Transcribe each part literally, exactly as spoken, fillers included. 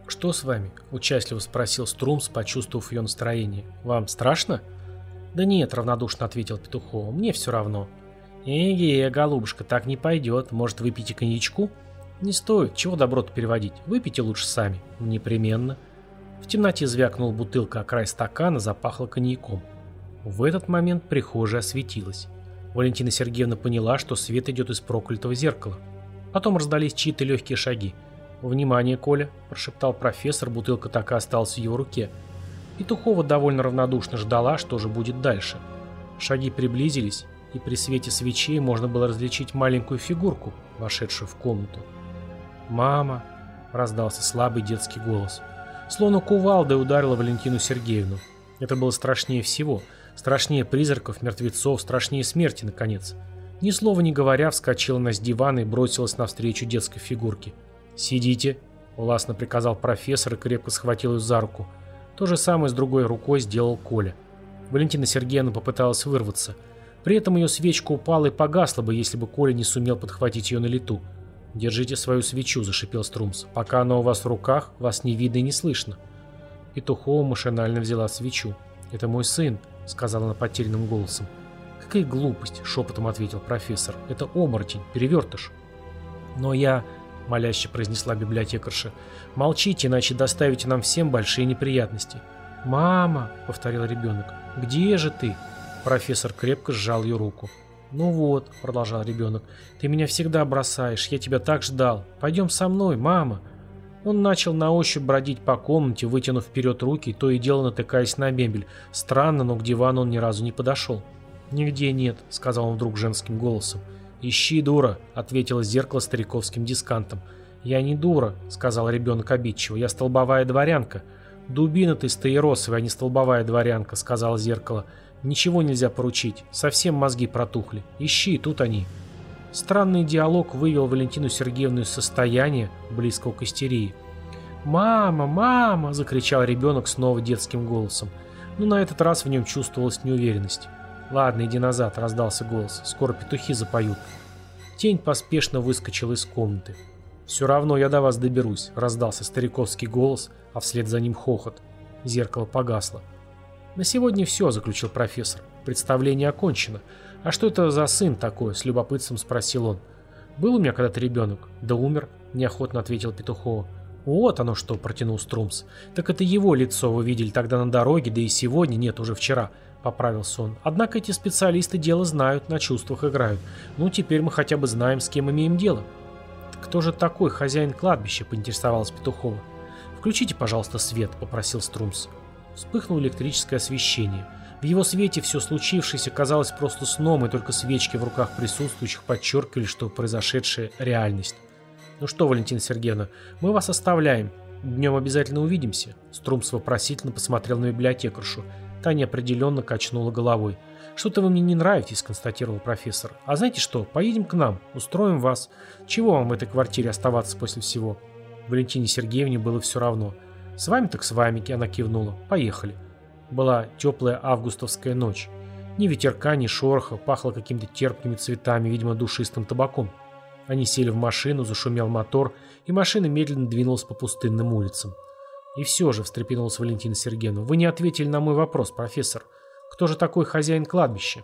«Что с вами?» – участливо спросил Струмс, почувствовав ее настроение. «Вам страшно?» «Да нет», – равнодушно ответил Петухова, – «мне все равно». «Эге, голубушка, так не пойдет. Может, выпейте коньячку?» «Не стоит. Чего добро-то переводить? Выпейте лучше сами». «Непременно». В темноте звякнула бутылка о край стакана, запахло коньяком. В этот момент прихожая осветилась. Валентина Сергеевна поняла, что свет идет из проклятого зеркала. Потом раздались чьи-то легкие шаги. «Внимание, Коля!» – прошептал профессор, бутылка так и осталась в его руке. Петухова довольно равнодушно ждала, что же будет дальше. Шаги приблизились, и при свете свечей можно было различить маленькую фигурку, вошедшую в комнату. «Мама!» – раздался слабый детский голос. Словно кувалдой ударила Валентину Сергеевну. Это было страшнее всего. Страшнее призраков, мертвецов, страшнее смерти, наконец. Ни слова не говоря, вскочила она с дивана и бросилась навстречу детской фигурке. «Сидите», — властно приказал профессор и крепко схватил ее за руку. То же самое с другой рукой сделал Коля. Валентина Сергеевна попыталась вырваться. При этом ее свечка упала и погасла бы, если бы Коля не сумел подхватить ее на лету. «Держите свою свечу», — зашипел Струмс. «Пока она у вас в руках, вас не видно и не слышно». Петухова машинально взяла свечу. «Это мой сын», — сказала она потерянным голосом. «Какая глупость», — шепотом ответил профессор. «Это оборотень, перевертыш». «Но я...» — моляще произнесла библиотекарша. «Молчите, иначе доставите нам всем большие неприятности». «Мама», — повторил ребенок, — «где же ты?» Профессор крепко сжал ее руку. «Ну вот», — продолжал ребенок, — «ты меня всегда бросаешь, я тебя так ждал. Пойдем со мной, мама». Он начал на ощупь бродить по комнате, вытянув вперед руки, то и дело натыкаясь на мебель. Странно, но к дивану он ни разу не подошел. «Нигде нет», — сказал он вдруг женским голосом. «Ищи, дура», — ответило зеркало стариковским дискантом. «Я не дура», — сказал ребенок обидчиво, — «я столбовая дворянка». «Дубина ты стаиросовая, а не столбовая дворянка», — сказал зеркало. «Ничего нельзя поручить, совсем мозги протухли. Ищи, тут они». Странный диалог вывел Валентину Сергеевну из состояния, близкого к истерии. «Мама, мама!» – закричал ребенок снова детским голосом. Но на этот раз в нем чувствовалась неуверенность. «Ладно, иди назад», – раздался голос. «Скоро петухи запоют». Тень поспешно выскочила из комнаты. «Все равно я до вас доберусь», – раздался стариковский голос, а вслед за ним хохот. Зеркало погасло. «На сегодня все», – заключил профессор. «Представление окончено. А что это за сын такой?» – с любопытством спросил он. «Был у меня когда-то ребенок?» «Да умер», – неохотно ответил Петухова. «Вот оно что», – протянул Струмс. «Так это его лицо вы видели тогда на дороге, да и сегодня, нет, уже вчера», – поправился он. «Однако эти специалисты дело знают, на чувствах играют. Ну, теперь мы хотя бы знаем, с кем имеем дело». «Кто же такой хозяин кладбища?» – поинтересовалась Петухова. «Включите, пожалуйста, свет», – попросил Струмс. Вспыхнуло электрическое освещение. В его свете все случившееся казалось просто сном, и только свечки в руках присутствующих подчеркивали, что произошедшее – реальность. «Ну что, Валентина Сергеевна, мы вас оставляем. Днем обязательно увидимся». Струмс вопросительно посмотрел на библиотекаршу. Та неопределенно качнула головой. «Что-то вы мне не нравитесь», – констатировал профессор. «А знаете что, поедем к нам, устроим вас. Чего вам в этой квартире оставаться после всего?» Валентине Сергеевне было все равно. «С вами так с вами», – она кивнула. «Поехали». Была теплая августовская ночь. Ни ветерка, ни шороха, пахло какими-то терпкими цветами, видимо, душистым табаком. Они сели в машину, зашумел мотор, и машина медленно двинулась по пустынным улицам. «И все же», — встрепенулась Валентина Сергеевна, — «вы не ответили на мой вопрос, профессор. Кто же такой хозяин кладбища?»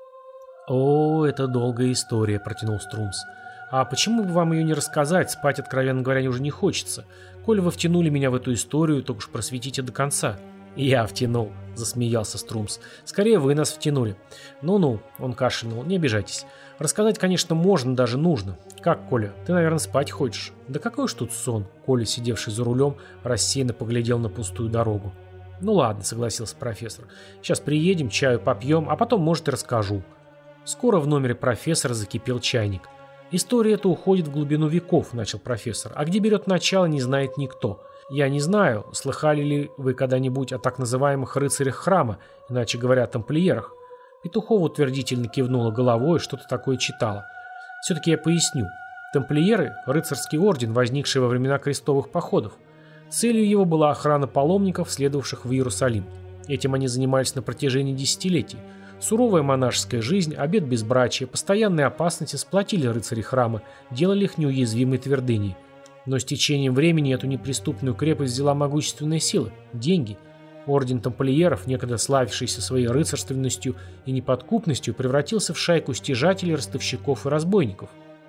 «О, это долгая история», — протянул Струмс. «А почему бы вам ее не рассказать? Спать, откровенно говоря, уже не хочется. Коль вы втянули меня в эту историю, то уж просветите до конца». «Я втянул», — засмеялся Струмс. «Скорее вы нас втянули». «Ну-ну», — он кашлянул, — «не обижайтесь. Рассказать, конечно, можно, даже нужно. Как, Коля, ты, наверное, спать хочешь?» «Да какой уж тут сон?» Коля, сидевший за рулем, рассеянно поглядел на пустую дорогу. «Ну ладно», — согласился профессор. «Сейчас приедем, чаю попьем, а потом, может, и расскажу». Скоро в номере профессора закипел чайник. «История эта уходит в глубину веков», — начал профессор. «А где берет начало, не знает никто. Я не знаю, слыхали ли вы когда-нибудь о так называемых рыцарях храма, иначе говоря, тамплиерах?» Петухова утвердительно кивнула головой и что-то такое читала. «Все-таки я поясню. Тамплиеры – рыцарский орден, возникший во времена крестовых походов. Целью его была охрана паломников, следовавших в Иерусалим. Этим они занимались на протяжении десятилетий. Суровая монашеская жизнь, обет безбрачия, постоянные опасности сплотили рыцарей храма, делали их неуязвимой твердыней. Но с течением времени эту неприступную крепость взяла могущественная сила – деньги. Орден тамплиеров, некогда славившийся своей рыцарственностью и неподкупностью, превратился в шайку стяжателей, ростовщиков и разбойников.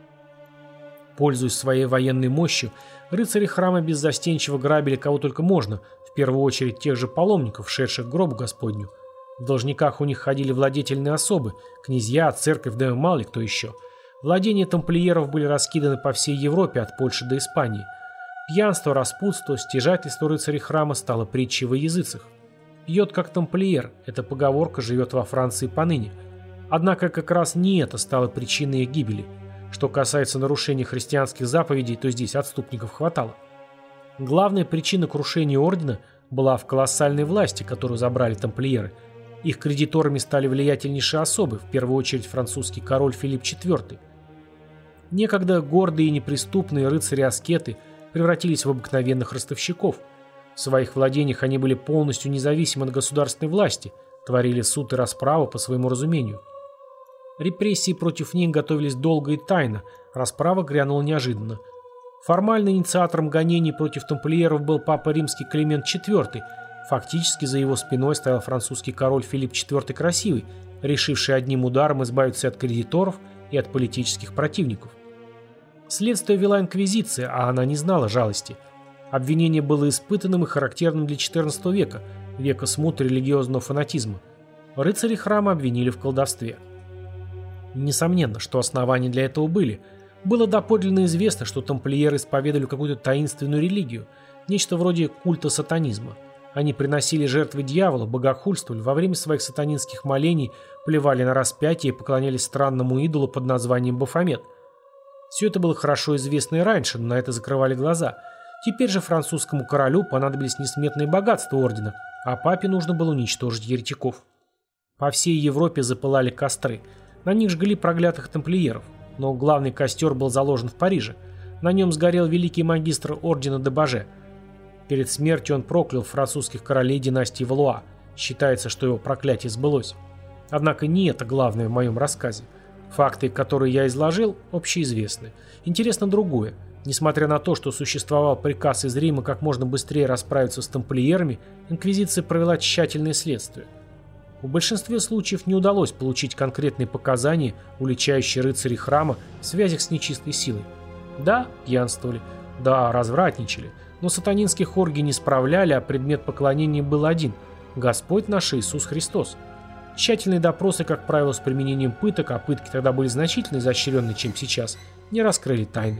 Пользуясь своей военной мощью, рыцари храма беззастенчиво грабили кого только можно, в первую очередь тех же паломников, шедших к гробу Господню. В должниках у них ходили владетельные особы, князья, церковь, да мало ли кто еще. Владения тамплиеров были раскиданы по всей Европе, от Польши до Испании. Пьянство, распутство, стяжательство рыцарей храма стало притчей во языцах. «Пьет как тамплиер» – эта поговорка живет во Франции поныне. Однако как раз не это стало причиной их гибели. Что касается нарушения христианских заповедей, то здесь отступников хватало. Главная причина крушения ордена была в колоссальной власти, которую забрали тамплиеры. Их кредиторами стали влиятельнейшие особы, в первую очередь французский король Филипп четвёртый. Некогда гордые и неприступные рыцари-аскеты превратились в обыкновенных ростовщиков. В своих владениях они были полностью независимы от государственной власти, творили суд и расправу по своему разумению. Репрессии против них готовились долго и тайно, расправа грянула неожиданно. Формально инициатором гонений против тамплиеров был папа римский Климент четвёртый, фактически за его спиной стоял французский король Филипп четвёртый Красивый, решивший одним ударом избавиться от кредиторов и от политических противников. Следствие вела инквизиция, а она не знала жалости. Обвинение было испытанным и характерным для четырнадцатого века, века смуты религиозного фанатизма. Рыцари храма обвинили в колдовстве. Несомненно, что основания для этого были. Было доподлинно известно, что тамплиеры исповедовали какую-то таинственную религию, нечто вроде культа сатанизма. Они приносили жертвы дьяволу, богохульствовали, во время своих сатанинских молений плевали на распятие и поклонялись странному идолу под названием Бафомет. Все это было хорошо известно и раньше, но на это закрывали глаза. Теперь же французскому королю понадобились несметные богатства ордена, а папе нужно было уничтожить еретиков. По всей Европе запылали костры. На них жгли проклятых тамплиеров, но главный костер был заложен в Париже. На нем сгорел великий магистр ордена де Баже. Перед смертью он проклял французских королей династии Валуа. Считается, что его проклятие сбылось. Однако не это главное в моем рассказе. Факты, которые я изложил, общеизвестны. Интересно другое. Несмотря на то, что существовал приказ из Рима как можно быстрее расправиться с тамплиерами, инквизиция провела тщательное следствие. В большинстве случаев не удалось получить конкретные показания, уличающие рыцарей храма в связях с нечистой силой. Да, пьянствовали, да, развратничали, но сатанинских оргий не справляли, а предмет поклонения был один – Господь наш Иисус Христос. Тщательные допросы, как правило, с применением пыток, а пытки тогда были значительно изощреннее, чем сейчас, не раскрыли тайны.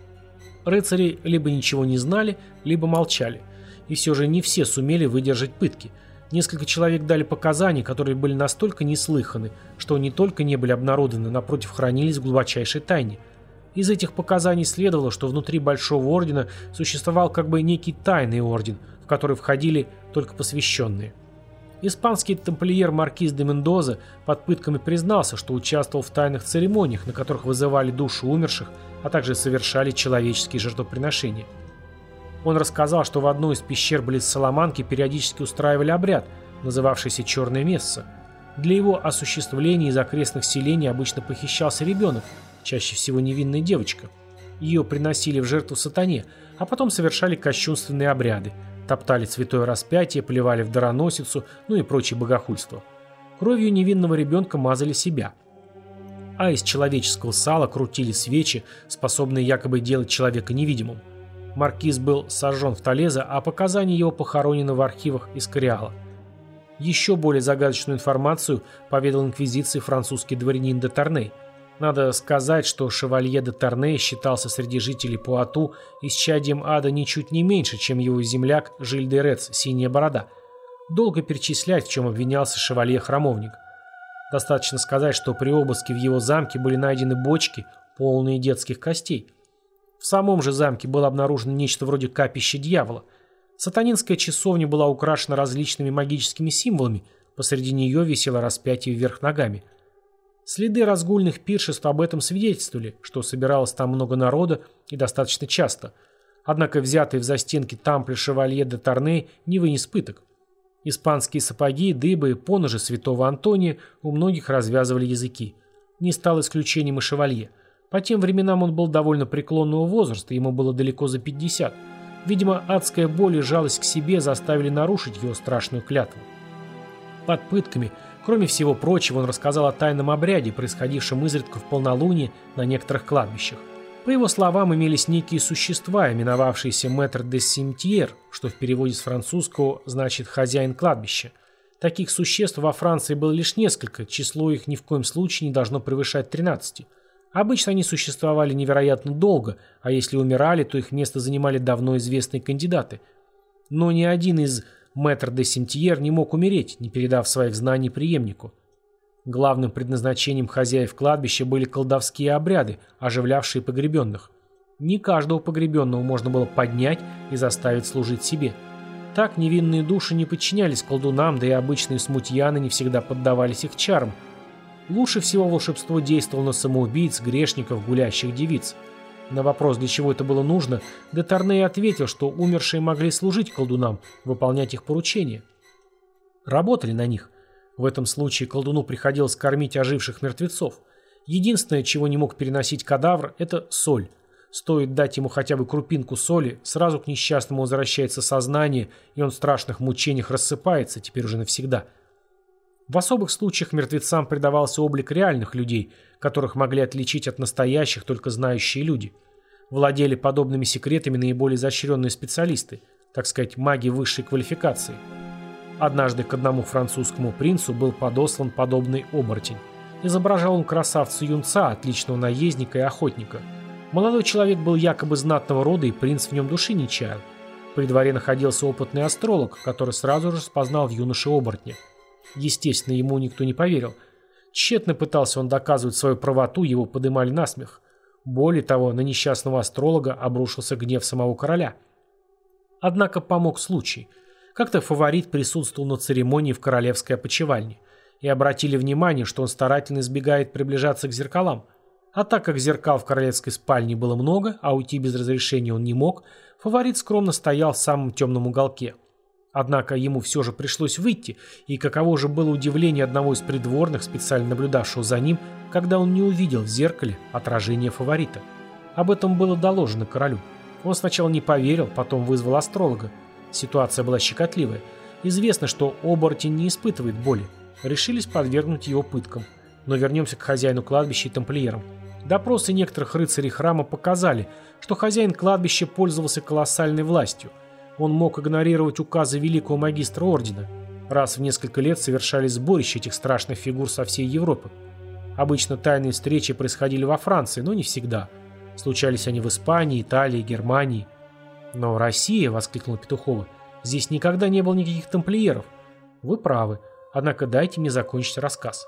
Рыцари либо ничего не знали, либо молчали. И все же не все сумели выдержать пытки. Несколько человек дали показания, которые были настолько неслыханы, что не только не были обнародованы, напротив, хранились в глубочайшей тайне. Из этих показаний следовало, что внутри Большого Ордена существовал как бы некий тайный орден, в который входили только посвященные. Испанский тамплиер маркиз де Мендоза под пытками признался, что участвовал в тайных церемониях, на которых вызывали души умерших, а также совершали человеческие жертвоприношения. Он рассказал, что в одной из пещер близ Саламанки периодически устраивали обряд, называвшийся «Черное месса». Для его осуществления из окрестных селений обычно похищался ребенок, чаще всего невинная девочка. Ее приносили в жертву сатане, а потом совершали кощунственные обряды, топтали святое распятие, плевали в дароносицу, ну и прочее богохульство. Кровью невинного ребенка мазали себя. А из человеческого сала крутили свечи, способные якобы делать человека невидимым. Маркиз был сожжен в Толезо, а показания его похоронены в архивах Эскориала. Еще более загадочную информацию поведал инквизиции французский дворянин де Тарней. Надо сказать, что шевалье де Тарней считался среди жителей Пуату исчадием ада ничуть не меньше, чем его земляк Жиль де Рец, Синяя Борода. Долго перечислять, в чем обвинялся шевалье-храмовник. Достаточно сказать, что при обыске в его замке были найдены бочки, полные детских костей. В самом же замке было обнаружено нечто вроде капища дьявола. Сатанинская часовня была украшена различными магическими символами, посреди нее висело распятие вверх ногами. Следы разгульных пиршеств об этом свидетельствовали, что собиралось там много народа и достаточно часто. Однако взятый в застенки тампль шевалье де Тарней не вынес пыток. Испанские сапоги, дыбы, поножи святого Антония у многих развязывали языки. Не стал исключением и шевалье. По тем временам он был довольно преклонного возраста, ему было далеко за пятьдесят. Видимо, адская боль и жалость к себе заставили нарушить его страшную клятву. Под пытками, кроме всего прочего, он рассказал о тайном обряде, происходившем изредка в полнолуние на некоторых кладбищах. По его словам, имелись некие существа, именовавшиеся «Мэтр де Симтьер», что в переводе с французского значит «хозяин кладбища». Таких существ во Франции было лишь несколько, число их ни в коем случае не должно превышать тринадцати. Обычно они существовали невероятно долго, а если умирали, то их место занимали давно известные кандидаты. Но ни один из «Мэтр де Симтьер» не мог умереть, не передав своих знаний преемнику. Главным предназначением хозяев кладбища были колдовские обряды, оживлявшие погребенных. Не каждого погребенного можно было поднять и заставить служить себе. Так невинные души не подчинялись колдунам, да и обычные смутьяны не всегда поддавались их чарам. Лучше всего волшебство действовало на самоубийц, грешников, гулящих девиц. На вопрос, для чего это было нужно, де Торней ответил, что умершие могли служить колдунам, выполнять их поручения. Работали на них. В этом случае колдуну приходилось кормить оживших мертвецов. Единственное, чего не мог переносить кадавр, это соль. Стоит дать ему хотя бы крупинку соли, сразу к несчастному возвращается сознание, и он в страшных мучениях рассыпается, теперь уже навсегда. В особых случаях мертвецам придавался облик реальных людей, которых могли отличить от настоящих только знающие люди. Владели подобными секретами наиболее изощренные специалисты, так сказать, маги высшей квалификации. Однажды к одному французскому принцу был подослан подобный оборотень. Изображал он красавца-юнца, отличного наездника и охотника. Молодой человек был якобы знатного рода, и принц в нем души не чаял. При дворе находился опытный астролог, который сразу же распознал в юноше оборотня. Естественно, ему никто не поверил. Тщетно пытался он доказывать свою правоту, его подымали на смех. Более того, на несчастного астролога обрушился гнев самого короля. Однако помог случай. Как-то фаворит присутствовал на церемонии в королевской опочивальне, и обратили внимание, что он старательно избегает приближаться к зеркалам. А так как зеркал в королевской спальне было много, а уйти без разрешения он не мог, фаворит скромно стоял в самом темном уголке. Однако ему все же пришлось выйти, и каково же было удивление одного из придворных, специально наблюдавшего за ним, когда он не увидел в зеркале отражение фаворита. Об этом было доложено королю. Он сначала не поверил, потом вызвал астролога. Ситуация была щекотливая. Известно, что оборотень не испытывает боли. Решились подвергнуть его пыткам. Но вернемся к хозяину кладбища и тамплиерам. Допросы некоторых рыцарей храма показали, что хозяин кладбища пользовался колоссальной властью. Он мог игнорировать указы великого магистра ордена. Раз в несколько лет совершались сборища этих страшных фигур со всей Европы. Обычно тайные встречи происходили во Франции, но не всегда. Случались они в Испании, Италии, Германии. «Но Россия!» — воскликнула Петухова. «Здесь никогда не было никаких тамплиеров». «Вы правы. Однако дайте мне закончить рассказ».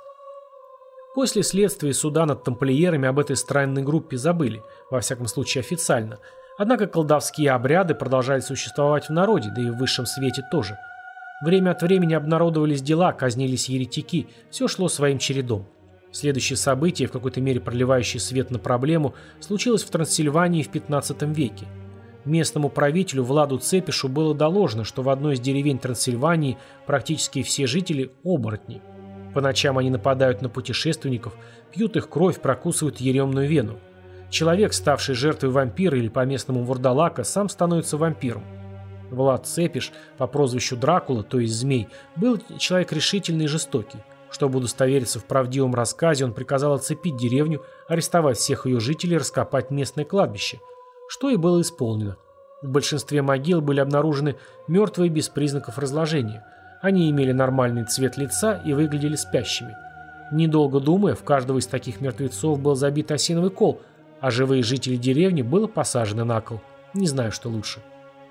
После следствия и суда над тамплиерами об этой странной группе забыли, во всяком случае официально. Однако колдовские обряды продолжали существовать в народе, да и в высшем свете тоже. Время от времени обнародовались дела, казнились еретики, все шло своим чередом. Следующее событие, в какой-то мере проливающее свет на проблему, случилось в Трансильвании в пятнадцатом веке. Местному правителю Владу Цепишу было доложено, что в одной из деревень Трансильвании практически все жители – оборотни. По ночам они нападают на путешественников, пьют их кровь, прокусывают еремную вену. Человек, ставший жертвой вампира или по-местному вурдалака, сам становится вампиром. Влад Цепиш по прозвищу Дракула, то есть Змей, был человек решительный и жестокий. Чтобы удостовериться в правдивом рассказе, он приказал оцепить деревню, арестовать всех ее жителей и раскопать местное кладбище. Что и было исполнено. В большинстве могил были обнаружены мертвые без признаков разложения. Они имели нормальный цвет лица и выглядели спящими. Недолго думая, в каждого из таких мертвецов был забит осиновый кол, а живые жители деревни было посажено на кол. Не знаю, что лучше.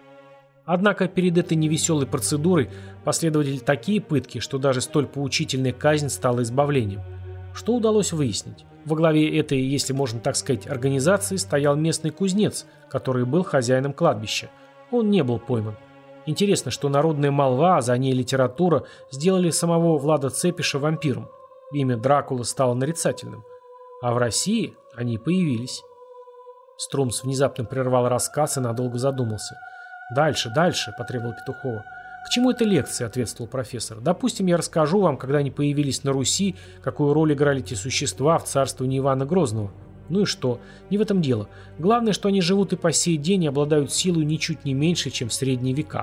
Однако перед этой невеселой процедурой последовали такие пытки, что даже столь поучительная казнь стала избавлением. Что удалось выяснить? Во главе этой, если можно так сказать, организации стоял местный кузнец, который был хозяином кладбища. Он не был пойман. Интересно, что народная молва, а за ней литература, сделали самого Влада Цепиша вампиром. Имя Дракула стало нарицательным. А в России они появились. Струмс внезапно прервал рассказ и надолго задумался. «Дальше, дальше», — потребовал Петухова. «К чему эта лекция?» — ответствовал профессор. «Допустим, я расскажу вам, когда они появились на Руси, какую роль играли эти существа в царствовании Ивана Грозного. Ну и что? Не в этом дело. Главное, что они живут и по сей день и обладают силой ничуть не меньше, чем в средние века.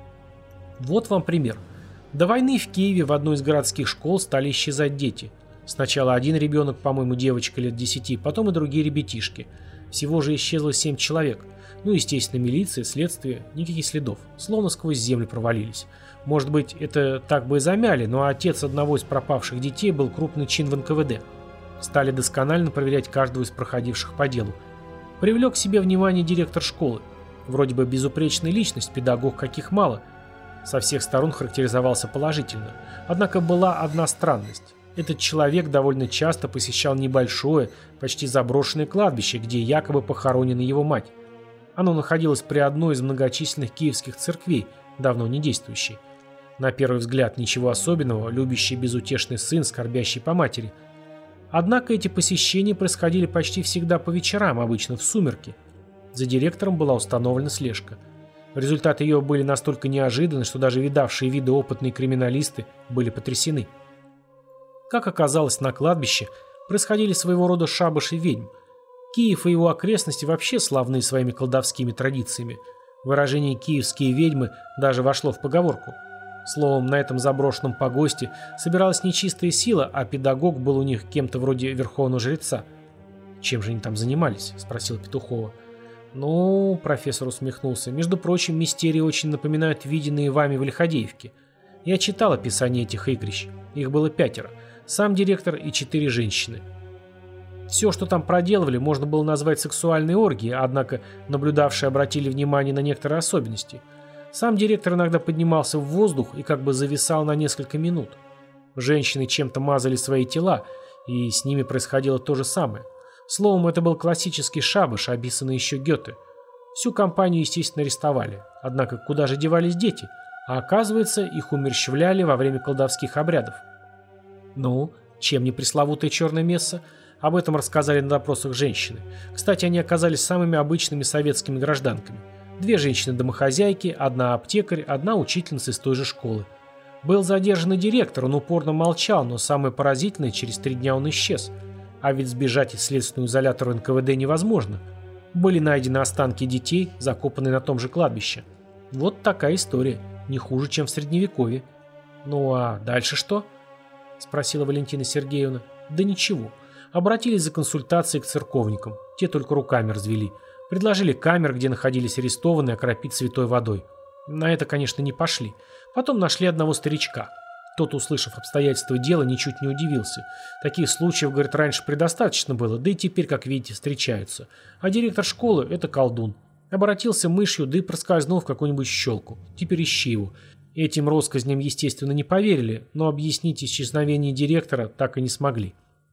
Вот вам пример. До войны в Киеве в одной из городских школ стали исчезать дети. Сначала один ребенок, по-моему, девочка лет десяти, потом и другие ребятишки. Всего же исчезло семь человек. Ну, естественно, милиция, следствие, никаких следов. Словно сквозь землю провалились. Может быть, это так бы и замяли, но отец одного из пропавших детей был крупный чин в эн ка вэ дэ. Стали досконально проверять каждого из проходивших по делу. Привлек к себе внимание директор школы. Вроде бы безупречная личность, педагог каких мало. Со всех сторон характеризовался положительно. Однако была одна странность. Этот человек довольно часто посещал небольшое, почти заброшенное кладбище, где якобы похоронена его мать. Оно находилось при одной из многочисленных киевских церквей, давно не действующей. На первый взгляд ничего особенного, любящий безутешный сын, скорбящий по матери. Однако эти посещения происходили почти всегда по вечерам, обычно в сумерки. За директором была установлена слежка. Результаты ее были настолько неожиданны, что даже видавшие виды опытные криминалисты были потрясены. Как оказалось, на кладбище происходили своего рода шабаши ведьм. Киев и его окрестности вообще славны своими колдовскими традициями. Выражение «киевские ведьмы» даже вошло в поговорку. Словом, на этом заброшенном погосте собиралась нечистая сила, а педагог был у них кем-то вроде верховного жреца. «Чем же они там занимались?» – спросил Петухова. «Ну, – профессор усмехнулся, – между прочим, мистерии очень напоминают виденные вами в Лиходеевке. Я читал описание этих игрищ. Их было пятеро. Сам директор и четыре женщины. Все, что там проделывали, можно было назвать сексуальной оргией, однако наблюдавшие обратили внимание на некоторые особенности. Сам директор иногда поднимался в воздух и как бы зависал на несколько минут. Женщины чем-то мазали свои тела, и с ними происходило то же самое. Словом, это был классический шабаш, описанный еще Гёте. Всю компанию, естественно, арестовали. Однако куда же девались дети? А оказывается, их умерщвляли во время колдовских обрядов. Ну, чем не пресловутое черное месса? Об этом рассказали на допросах женщины. Кстати, они оказались самыми обычными советскими гражданками. Две женщины-домохозяйки, одна аптекарь, одна учительница из той же школы. Был задержан и директор, он упорно молчал, но самое поразительное, через три дня он исчез. А ведь сбежать из следственного изолятора эн ка вэ дэ невозможно. Были найдены останки детей, закопанные на том же кладбище. Вот такая история, не хуже, чем в Средневековье. Ну а дальше что? Спросила Валентина Сергеевна. Да ничего. Обратились за консультацией к церковникам. Те только руками развели. Предложили камер, где находились арестованные, окропить святой водой. На это, конечно, не пошли. Потом нашли одного старичка. Тот, услышав обстоятельства дела, ничуть не удивился. Таких случаев, говорит, раньше предостаточно было, да и теперь, как видите, встречаются. А директор школы – это колдун. Обратился мышью, да и проскользнул в какую-нибудь щелку. Теперь ищи его. Этим россказням, естественно, не поверили, но объяснить исчезновение директора так и не смогли.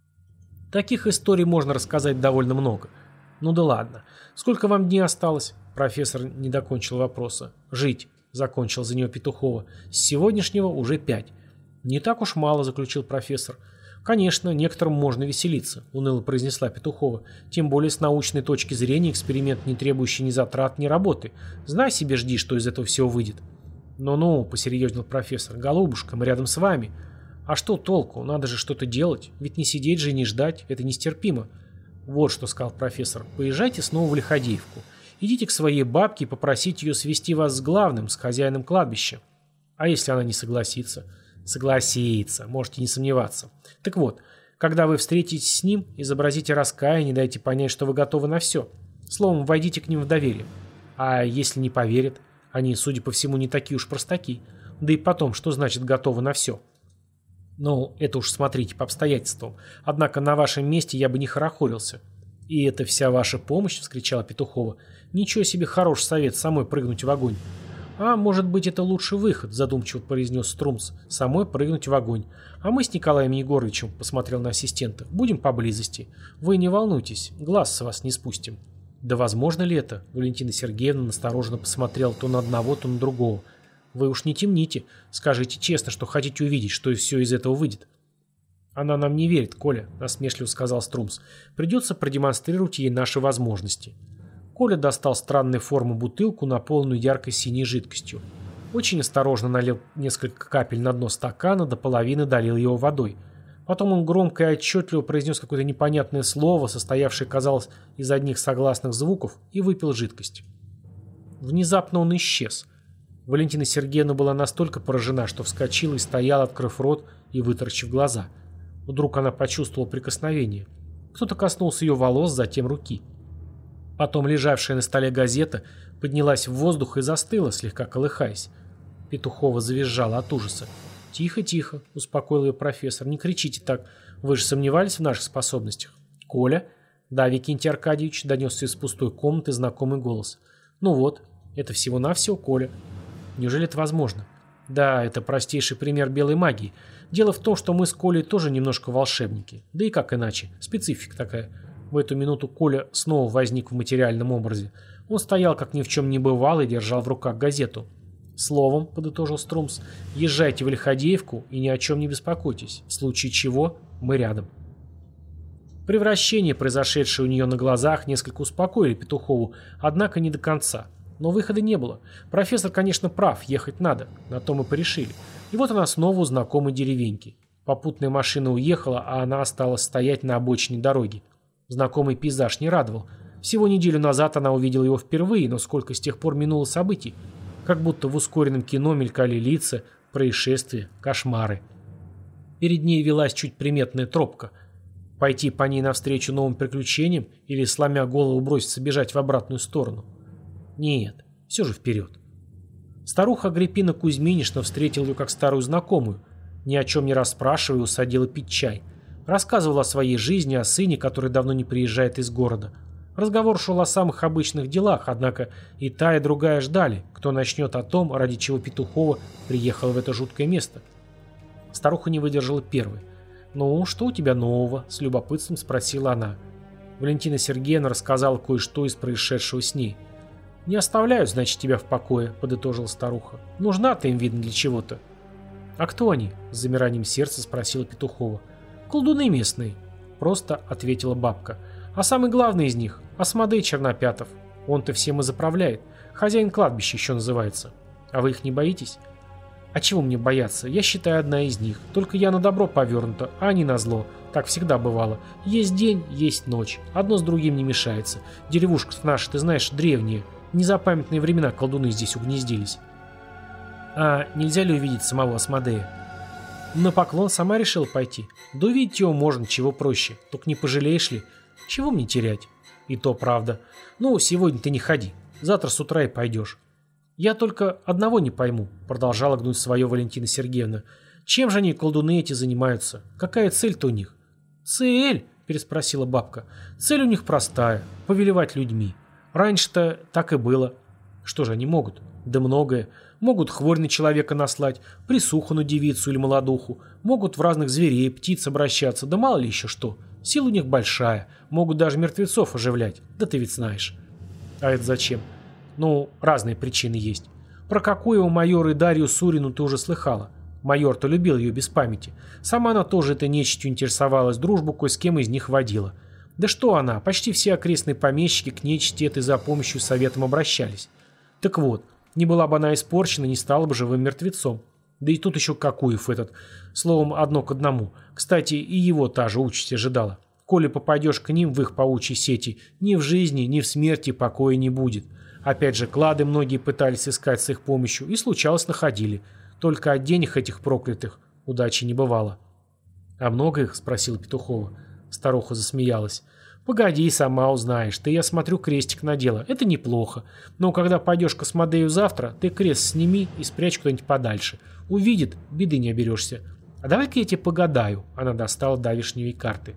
Таких историй можно рассказать довольно много. Ну да ладно. Сколько вам дней осталось? Профессор не докончил вопроса. Жить, закончил за него Петухова. С сегодняшнего уже пять. Не так уж мало, заключил профессор. Конечно, некоторым можно веселиться, уныло произнесла Петухова. Тем более с научной точки зрения эксперимент, не требующий ни затрат, ни работы. Знай себе, жди, что из этого всего выйдет. Ну-ну, посерьезнел профессор. Голубушка, мы рядом с вами. А что толку? Надо же что-то делать. Ведь не сидеть же и не ждать. Это нестерпимо. Вот что сказал профессор. Поезжайте снова в Лиходеевку. Идите к своей бабке и попросите ее свести вас с главным, с хозяином кладбища. А если она не согласится? Согласится, можете не сомневаться. Так вот, когда вы встретитесь с ним, изобразите раскаяние, дайте понять, что вы готовы на все. Словом, войдите к ним в доверие. А если не поверят? Они, судя по всему, не такие уж простаки. Да и потом, что значит готовы на все? Ну, это уж смотрите по обстоятельствам. Однако на вашем месте я бы не хорохорился. «И это вся ваша помощь?» — вскричала Петухова. «Ничего себе хороший совет, самой прыгнуть в огонь». «А может быть, это лучший выход», — задумчиво произнес Струмц. «Самой прыгнуть в огонь. А мы с Николаем Егоровичем», — посмотрел на ассистента, — «будем поблизости. Вы не волнуйтесь, глаз с вас не спустим». «Да возможно ли это?» — Валентина Сергеевна настороженно посмотрела то на одного, то на другого. «Вы уж не темните. Скажите честно, что хотите увидеть, что все из этого выйдет». «Она нам не верит, Коля», — насмешливо сказал Струмс. «Придется продемонстрировать ей наши возможности». Коля достал странной формы бутылку, наполненную яркой синей жидкостью. Очень осторожно налил несколько капель на дно стакана, до половины долил его водой. Потом он громко и отчетливо произнес какое-то непонятное слово, состоявшее, казалось, из одних согласных звуков, и выпил жидкость. Внезапно он исчез. Валентина Сергеевна была настолько поражена, что вскочила и стояла, открыв рот и вытаращив глаза. Вдруг она почувствовала прикосновение. Кто-то коснулся ее волос, затем руки. Потом лежавшая на столе газета поднялась в воздух и застыла, слегка колыхаясь. Петухова завизжала от ужаса. «Тихо, тихо», — успокоил ее профессор. «Не кричите так. Вы же сомневались в наших способностях?» «Коля?» «Да, Викентий Аркадьевич», — донесся из пустой комнаты знакомый голос. «Ну вот, это всего-навсего Коля». «Неужели это возможно?» «Да, это простейший пример белой магии. Дело в том, что мы с Колей тоже немножко волшебники. Да и как иначе? Специфика такая». В эту минуту Коля снова возник в материальном образе. Он стоял, как ни в чем не бывало, и держал в руках газету. «Словом», — подытожил Струмс, — «езжайте в Лиходеевку и ни о чем не беспокойтесь. В случае чего мы рядом». Превращение, произошедшее у нее на глазах, несколько успокоили Петухову, однако не до конца. Но выхода не было. Профессор, конечно, прав, ехать надо. На то мы порешили. И вот она снова у знакомой деревеньки. Попутная машина уехала, а она осталась стоять на обочине дороги. Знакомый пейзаж не радовал. Всего неделю назад она увидела его впервые, но сколько с тех пор минуло событий. Как будто в ускоренном кино мелькали лица, происшествия, кошмары. Перед ней велась чуть приметная тропка. Пойти по ней навстречу новым приключениям или, сломя голову, броситься бежать в обратную сторону? Нет, все же вперед. Старуха Агриппина Кузьминишна встретила ее как старую знакомую. Ни о чем не расспрашивая, усадила пить чай. Рассказывала о своей жизни, о сыне, который давно не приезжает из города. Разговор шел о самых обычных делах, однако и та, и другая ждали, кто начнет о том, ради чего Петухова приехала в это жуткое место. Старуха не выдержала первой. «Ну, что у тебя нового?» – с любопытством спросила она. Валентина Сергеевна рассказала кое-что из происшедшего с ней. «Не оставляют, значит, тебя в покое», – подытожила старуха. «Нужна ты им, видно, для чего-то». «А кто они?» – с замиранием сердца спросила Петухова. «Колдуны местные», – просто ответила бабка. «А самый главный из них – Асмодей Чернопятов. Он-то всем и заправляет. Хозяин кладбища еще называется. А вы их не боитесь?» «А чего мне бояться? Я считаю, одна из них. Только я на добро повернута, а не на зло. Так всегда бывало. Есть день, есть ночь. Одно с другим не мешается. Деревушка-то наша, ты знаешь, древняя. В незапамятные времена колдуны здесь угнездились». «А нельзя ли увидеть самого Асмодея?» «На поклон сама решила пойти. Да увидеть его можно, чего проще. Только не пожалеешь ли? Чего мне терять?» «И то правда. Ну, сегодня ты не ходи. Завтра с утра и пойдешь». «Я только одного не пойму», — продолжала гнуть свое Валентина Сергеевна. «Чем же они, колдуны эти, занимаются? Какая цель-то у них?» «Цель?» — переспросила бабка. «Цель у них простая — повелевать людьми. Раньше-то так и было. Что же они могут? Да многое. Могут хворь на человека наслать, присуху на девицу или молодуху, могут в разных зверей, птиц обращаться, да мало ли еще что. Сила у них большая, могут даже мертвецов оживлять, да ты ведь знаешь». «А это зачем?» «Ну, разные причины есть. Про какую у майора и Дарью Сурину ты уже слыхала. Майор-то любил ее без памяти. Сама она тоже этой нечистью интересовалась, дружбу кое с кем из них водила. Да что она, почти все окрестные помещики к нечисти этой за помощью и советом обращались. Так вот, не была бы она испорчена, не стала бы живым мертвецом. Да и тут еще Какуев этот. Словом, одно к одному. Кстати, и его та же участь ожидала. Коли попадешь к ним в их паучьи сети, ни в жизни, ни в смерти покоя не будет. Опять же, клады многие пытались искать с их помощью, и случалось находили. Только от денег этих проклятых удачи не бывало». «А много их?» – спросила Петухова. Старуха засмеялась. «Погоди, сама узнаешь. Ты, я смотрю, крестик надела. Это неплохо. Но когда пойдешь к Асмодею завтра, ты крест сними и спрячь куда-нибудь подальше. Увидит, беды не оберешься. А давай-ка я тебе погадаю». Она достала давешние карты.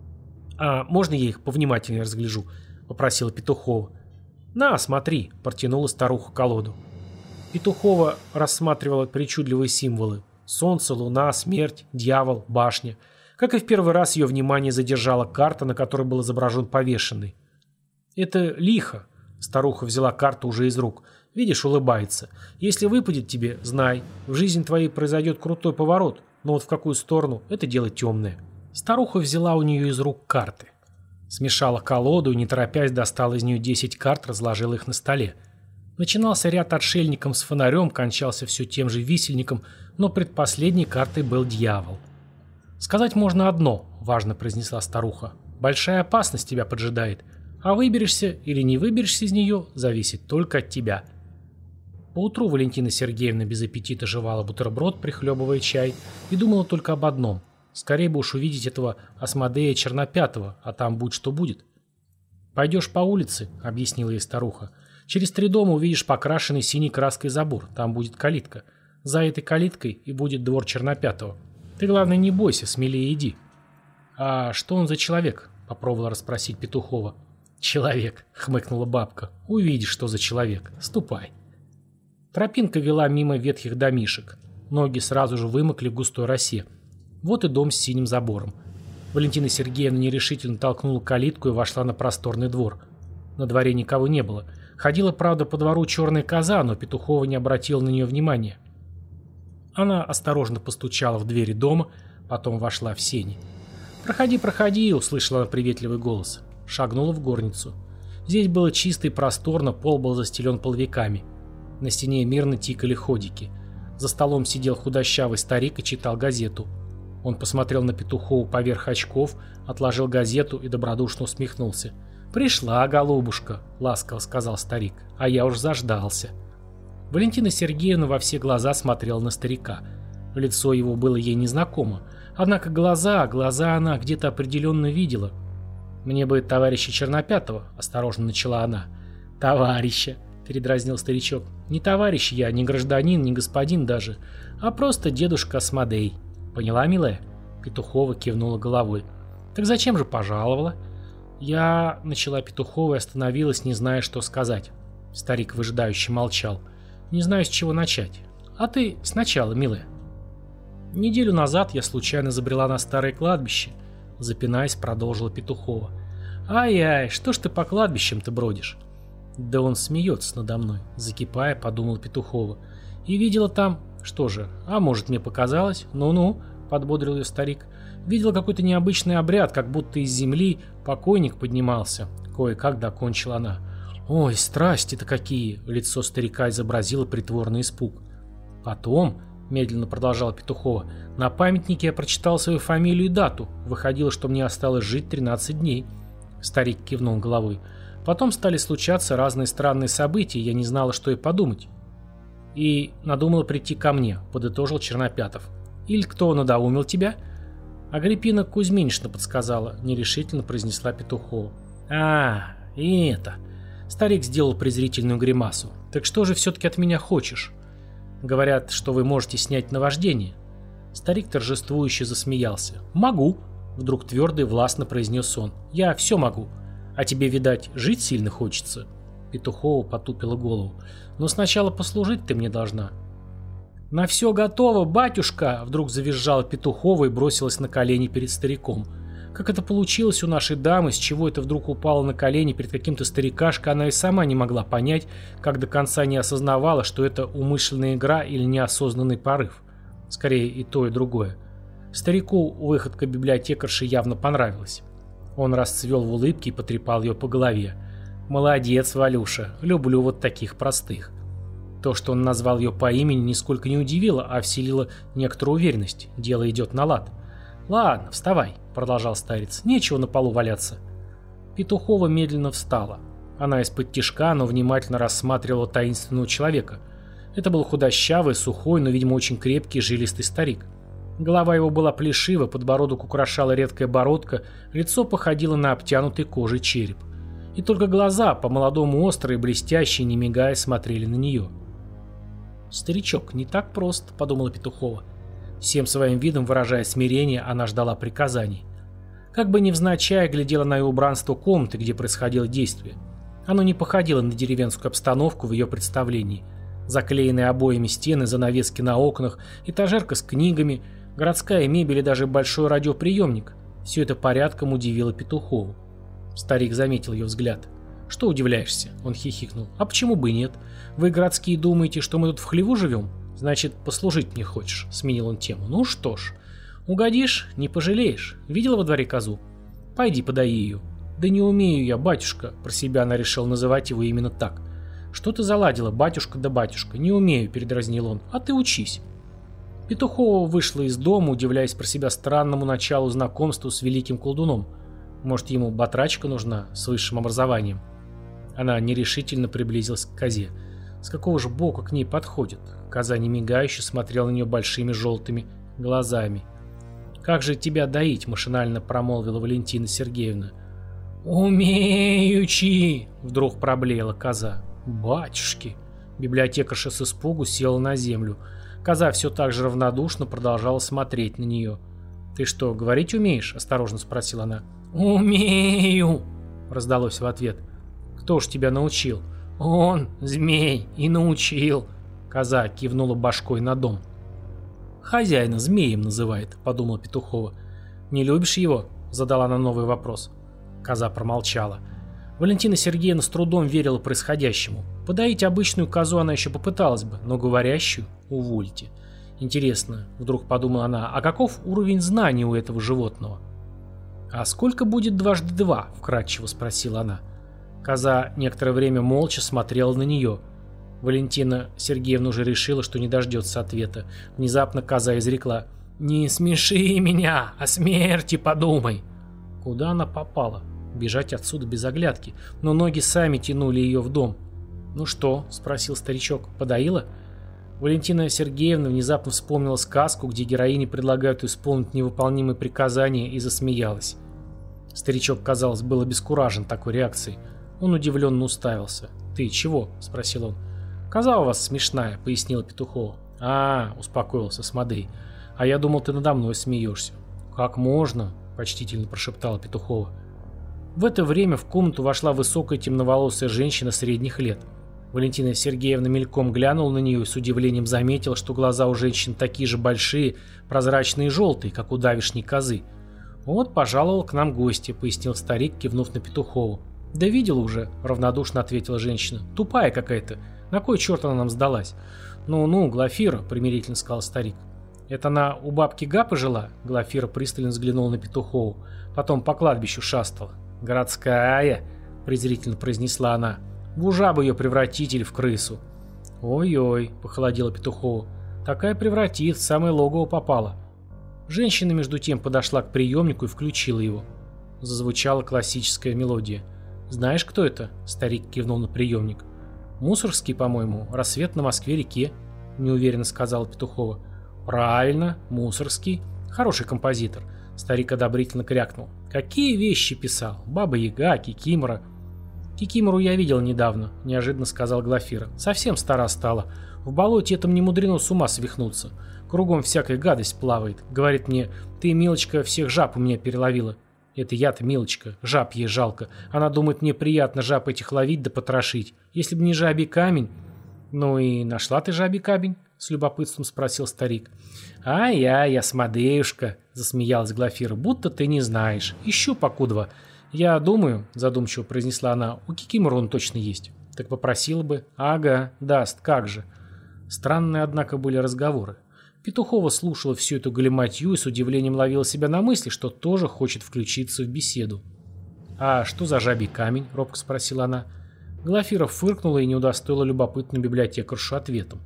«А можно я их повнимательнее разгляжу?» – попросила Петухова. «На, смотри», – протянула старуха колоду. Петухова рассматривала причудливые символы. Солнце, луна, смерть, дьявол, башня. Как и в первый раз, ее внимание задержала карта, на которой был изображен повешенный. «Это лихо», – старуха взяла карту уже из рук. «Видишь, улыбается. Если выпадет тебе, знай, в жизни твоей произойдет крутой поворот, но вот в какую сторону – это дело темное». Старуха взяла у нее из рук карты. Смешала колоду и, не торопясь, достала из нее десять карт, разложила их на столе. Начинался ряд отшельником с фонарем, кончался все тем же висельником, но предпоследней картой был дьявол. «Сказать можно одно», — важно произнесла старуха. «Большая опасность тебя поджидает, а выберешься или не выберешься из нее, зависит только от тебя». Поутру Валентина Сергеевна без аппетита жевала бутерброд, прихлебывая чай, и думала только об одном. Скорее бы уж увидеть этого Асмодея Чернопятого, а там будь что будет. «Пойдешь по улице», — объяснила ей старуха. «Через три дома увидишь покрашенный синей краской забор, там будет калитка. За этой калиткой и будет двор Чернопятого. Ты, главное, не бойся, смелее иди». «А что он за человек?» — попробовала расспросить Петухова. «Человек», — хмыкнула бабка. «Увидишь, что за человек. Ступай». Тропинка вела мимо ветхих домишек. Ноги сразу же вымокли в густой росе. Вот и дом с синим забором. Валентина Сергеевна нерешительно толкнула калитку и вошла на просторный двор. На дворе никого не было. Ходила, правда, по двору черная коза, но Петухова не обратила на нее внимания. Она осторожно постучала в двери дома, потом вошла в сени. «Проходи, проходи», — услышала она приветливый голос. Шагнула в горницу. Здесь было чисто и просторно, пол был застелен половиками. На стене мирно тикали ходики. За столом сидел худощавый старик и читал газету. Он посмотрел на Петухову поверх очков, отложил газету и добродушно усмехнулся. «Пришла, голубушка», — ласково сказал старик, — «а я уж заждался». Валентина Сергеевна во все глаза смотрела на старика. Лицо его было ей незнакомо. Однако глаза, глаза она где-то определенно видела. «Мне бы товарища Чернопятого», — осторожно начала она. «Товарища», — передразнил старичок. «Не товарищ я, не гражданин, не господин даже, а просто дедушка Асмодей. Поняла, милая?» Петухова кивнула головой. «Так зачем же пожаловала?» «Я...» — начала Петухова и остановилась, не зная, что сказать. Старик выжидающе молчал. «Не знаю, с чего начать. А ты сначала, милая». «Неделю назад я случайно забрела на старое кладбище», — запинаясь, продолжила Петухова. «Ай-ай, что ж ты по кладбищам-то бродишь?» «Да он смеется надо мной», — закипая, подумала Петухова. «И видела там...» «Что же, а может, мне показалось? Ну-ну», — подбодрил ее старик. «Видела какой-то необычный обряд, как будто из земли покойник поднимался». Кое-как докончила она. «Ой, страсти-то какие!» — лицо старика изобразило притворный испуг. «Потом...» — медленно продолжала Петухова. «На памятнике я прочитал свою фамилию и дату. Выходило, что мне осталось жить тринадцать дней». Старик кивнул головой. «Потом стали случаться разные странные события, я не знала, что и подумать. И надумала прийти ко мне», — подытожил Чернопятов. «Или кто надоумил тебя?» «Агриппина Кузьминична подсказала», — нерешительно произнесла Петухова. «А, и это...» Старик сделал презрительную гримасу. «Так что же все-таки от меня хочешь?» «Говорят, что вы можете снять наваждение». Старик торжествующе засмеялся. «Могу», — вдруг твердо и властно произнес он. «Я все могу. А тебе, видать, жить сильно хочется?» Петухова потупила голову. «Но сначала послужить ты мне должна». «На все готово, батюшка!» — вдруг завизжала Петухова и бросилась на колени перед стариком. Как это получилось у нашей дамы, с чего это вдруг упала на колени перед каким-то старикашкой, она и сама не могла понять, как до конца не осознавала, что это умышленная игра или неосознанный порыв. Скорее и то, и другое. Старику выходка библиотекарши явно понравилась. Он расцвел в улыбке и потрепал ее по голове. «Молодец, Валюша, люблю вот таких простых». То, что он назвал ее по имени, нисколько не удивило, а вселило некоторую уверенность. Дело идет на лад. «Ладно, вставай», — продолжал старец, — «нечего на полу валяться». Петухова медленно встала. Она из-под тишка, но внимательно рассматривала таинственного человека. Это был худощавый, сухой, но, видимо, очень крепкий, жилистый старик. Голова его была плешива, подбородок украшала редкая бородка, лицо походило на обтянутый кожей череп. И только глаза, по-молодому острые, блестящие, не мигая, смотрели на нее. «Старичок, не так просто», — подумала Петухова. Всем своим видом выражая смирение, она ждала приказаний. Как бы невзначай глядела на ее убранство комнаты, где происходило действие. Оно не походило на деревенскую обстановку в ее представлении. Заклеенные обоями стены, занавески на окнах, этажерка с книгами, городская мебель и даже большой радиоприемник. Все это порядком удивило Петухову. Старик заметил ее взгляд. «Что удивляешься?» — он хихикнул. «А почему бы и нет? Вы, городские, думаете, что мы тут в хлеву живем? Значит, послужить мне хочешь?» — сменил он тему. «Ну что ж, угодишь, не пожалеешь. Видела во дворе козу? Пойди подай ее». «Да не умею я, батюшка», — про себя она решила называть его именно так. «Что ты заладила, батюшка да батюшка? Не умею», — передразнил он. «А ты учись». Петухова вышла из дома, удивляясь про себя странному началу знакомства с великим колдуном. Может, ему батрачка нужна с высшим образованием? Она нерешительно приблизилась к козе. С какого же бока к ней подходит? Коза немигающе смотрела на нее большими желтыми глазами. «Как же тебя доить?» – машинально промолвила Валентина Сергеевна. «Умеючи!» – вдруг проблеяла коза. «Батюшки!» Библиотекарша с испугу села на землю. Коза все так же равнодушно продолжала смотреть на нее. «Ты что, говорить умеешь?» – осторожно спросила она. «Умею!» – раздалось в ответ. «Кто ж тебя научил?» «Он, змей, и научил!» Коза кивнула башкой на дом. «Хозяина змеем называет», — подумала Петухова. «Не любишь его?» — задала она новый вопрос. Коза промолчала. Валентина Сергеевна с трудом верила происходящему. Подоить обычную козу она еще попыталась бы, но говорящую — увольте. Интересно, вдруг подумала она, а каков уровень знаний у этого животного? «А сколько будет дважды два?» — вкратчиво спросила она. Коза некоторое время молча смотрела на нее. Валентина Сергеевна уже решила, что не дождется ответа. Внезапно коза изрекла: «Не смеши меня, о смерти подумай». Куда она попала? Бежать отсюда без оглядки, но ноги сами тянули ее в дом. «Ну что?» – спросил старичок. «Подоила?» Валентина Сергеевна внезапно вспомнила сказку, где героини предлагают исполнить невыполнимые приказания, и засмеялась. Старичок, казалось, был обескуражен такой реакцией. Он удивленно уставился. «Ты чего?» – спросил он. «Коза у вас смешная», — пояснила Петухова. «А, — успокоился Асмодей, — а я думал, ты надо мной смеешься». «Как можно?» — почтительно прошептала Петухова. В это время в комнату вошла высокая темноволосая женщина средних лет. Валентина Сергеевна мельком глянула на нее и с удивлением заметила, что глаза у женщины такие же большие, прозрачные и желтые, как у давешней козы. «Вот пожаловал к нам гостья», — пояснил старик, кивнув на Петухову. «Да видела уже», — равнодушно ответила женщина. «Тупая какая-то. На кой черт она нам сдалась?» «Ну-ну, Глафира», — примирительно сказал старик. «Это она у бабки Гапы жила?» Глафира пристально взглянула на Петухову. Потом по кладбищу шастала. «Городская», — презрительно произнесла она. «В ужа бы ее превратить или в крысу». «Ой-ой», — похолодела Петухова. «Такая превратит, в самое логово попала». Женщина между тем подошла к приемнику и включила его. Зазвучала классическая мелодия. «Знаешь, кто это?» — старик кивнул на приемник. «Мусоргский, по-моему, рассвет на Москве-реке», — неуверенно сказала Петухова. «Правильно, Мусоргский. Хороший композитор». Старик одобрительно крякнул. «Какие вещи писал? Баба-Яга, Кикимора». «Кикимору я видел недавно», — неожиданно сказал Глафира. «Совсем стара стала. В болоте этом не мудрено с ума свихнуться. Кругом всякая гадость плавает. Говорит мне: ты, милочка, всех жаб у меня переловила». Это я-то, милочка, жаб ей жалко. Она думает, мне приятно жаб этих ловить да потрошить. Если бы не жабий камень... «Ну и нашла ты жабий камень?» — с любопытством спросил старик. «Ай-яй, Асмодеюшка!» — засмеялась Глафира. «Будто ты не знаешь. Ищу покудова. Я думаю, — задумчиво произнесла она, — у Кикимора он точно есть. Так попросила бы. Ага, даст, как же». Странные, однако, были разговоры. Петухова слушала всю эту галиматью и с удивлением ловила себя на мысли, что тоже хочет включиться в беседу. «А что за жабий камень?» — робко спросила она. Глафира фыркнула и не удостоила любопытную библиотекаршу ответом.